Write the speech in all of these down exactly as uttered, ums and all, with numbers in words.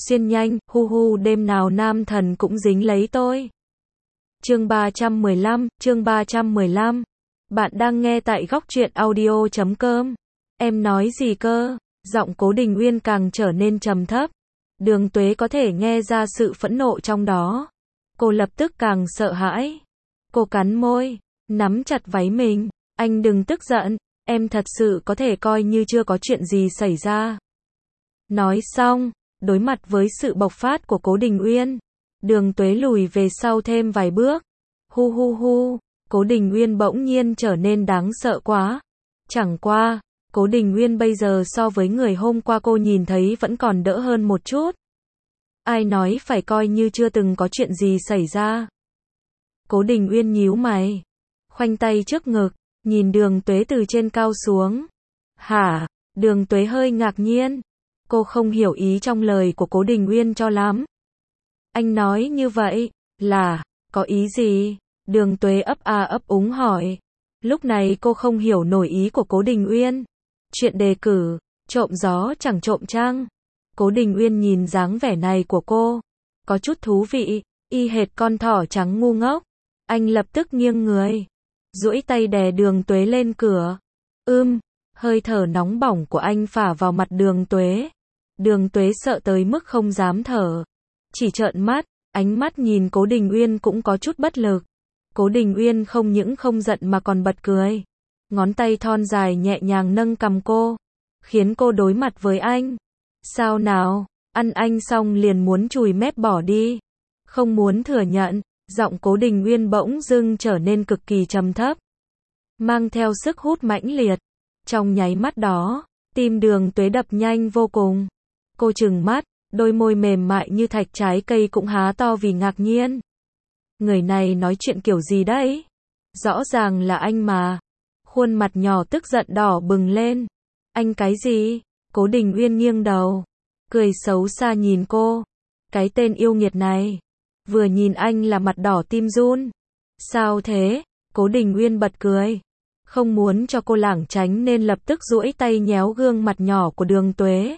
xuyên nhanh, hu hu đêm nào nam thần cũng dính lấy tôi. Chương ba trăm mười lăm, chương ba trăm mười lăm. Bạn đang nghe tại góc truyện audio chấm com. Em nói gì cơ? Giọng Cố Đình Uyên càng trở nên trầm thấp. Đường Tuế có thể nghe ra sự phẫn nộ trong đó. Cô lập tức càng sợ hãi. Cô cắn môi, nắm chặt váy mình. Anh đừng tức giận, em thật sự có thể coi như chưa có chuyện gì xảy ra. Nói xong, đối mặt với sự bộc phát của Cố Đình Uyên, Đường Tuế lùi về sau thêm vài bước. Hu hu hu, Cố Đình Uyên bỗng nhiên trở nên đáng sợ quá. Chẳng qua, Cố Đình Uyên bây giờ so với người hôm qua cô nhìn thấy vẫn còn đỡ hơn một chút. Ai nói phải coi như chưa từng có chuyện gì xảy ra. Cố Đình Uyên nhíu mày, khoanh tay trước ngực, nhìn Đường Tuế từ trên cao xuống. Hả? Đường Tuế hơi ngạc nhiên. Cô không hiểu ý trong lời của Cố Đình Uyên cho lắm. Anh nói như vậy, là, có ý gì? Đường Tuế ấp a ấp úng hỏi. Lúc này cô không hiểu nổi ý của Cố Đình Uyên. Chuyện đề cử, trộm gió chẳng trộm trăng. Cố Đình Uyên nhìn dáng vẻ này của cô, có chút thú vị, y hệt con thỏ trắng ngu ngốc. Anh lập tức nghiêng người, duỗi tay đè Đường Tuế lên cửa. Ưm, hơi thở nóng bỏng của anh phả vào mặt Đường Tuế. Đường Tuế sợ tới mức không dám thở, chỉ trợn mắt, ánh mắt nhìn Cố Đình Uyên cũng có chút bất lực. Cố Đình Uyên không những không giận mà còn bật cười. Ngón tay thon dài nhẹ nhàng nâng cằm cô, khiến cô đối mặt với anh. Sao nào, ăn anh xong liền muốn chùi mép bỏ đi. Không muốn thừa nhận, giọng Cố Đình Uyên bỗng dưng trở nên cực kỳ trầm thấp, mang theo sức hút mãnh liệt. Trong nháy mắt đó, tim Đường Tuế đập nhanh vô cùng. Cô trừng mắt, đôi môi mềm mại như thạch trái cây cũng há to vì ngạc nhiên. Người này nói chuyện kiểu gì đấy? Rõ ràng là anh mà. Khuôn mặt nhỏ tức giận đỏ bừng lên. Anh cái gì? Cố Đình Uyên nghiêng đầu, cười xấu xa nhìn cô. Cái tên yêu nghiệt này, vừa nhìn anh là mặt đỏ tim run. Sao thế? Cố Đình Uyên bật cười, không muốn cho cô lảng tránh nên lập tức duỗi tay nhéo gương mặt nhỏ của Đường Tuế,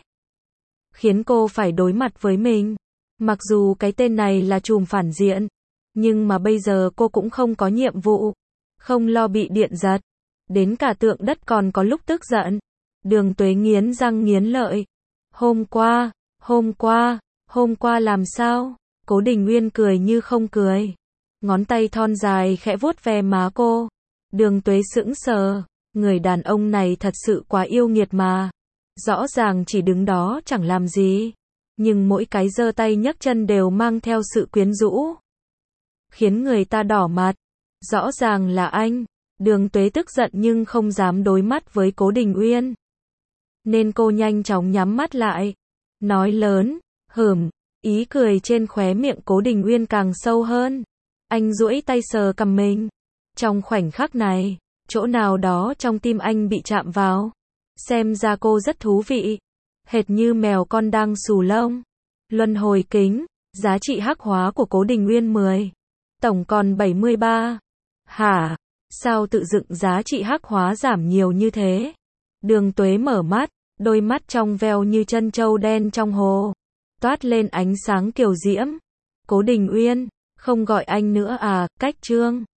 khiến cô phải đối mặt với mình. Mặc dù cái tên này là trùm phản diện, nhưng mà bây giờ cô cũng không có nhiệm vụ, không lo bị điện giật, đến cả tượng đất còn có lúc tức giận. Đường Tuế nghiến răng nghiến lợi. Hôm qua, hôm qua, hôm qua làm sao? Cố Đình Uyên cười như không cười, ngón tay thon dài khẽ vuốt ve má cô. Đường Tuế sững sờ, người đàn ông này thật sự quá yêu nghiệt mà. Rõ ràng chỉ đứng đó chẳng làm gì, nhưng mỗi cái giơ tay nhấc chân đều mang theo sự quyến rũ, khiến người ta đỏ mặt. Rõ ràng là anh. Đường Tuế tức giận nhưng không dám đối mắt với Cố Đình Uyên, nên cô nhanh chóng nhắm mắt lại, nói lớn, hửm. Ý cười trên khóe miệng Cố Đình Uyên càng sâu hơn. Anh duỗi tay sờ cằm mình. Trong khoảnh khắc này, chỗ nào đó trong tim anh bị chạm vào. Xem ra cô rất thú vị, hệt như mèo con đang xù lông. Luân hồi kính, giá trị hắc hóa của Cố Đình Uyên mười, tổng còn bảy mươi ba. Hả? Sao tự dựng giá trị hắc hóa giảm nhiều như thế? Đường Tuế mở mắt, đôi mắt trong veo như chân trâu đen trong hồ, toát lên ánh sáng kiều diễm. Cố Đình Uyên, không gọi anh nữa à? Cách Trương.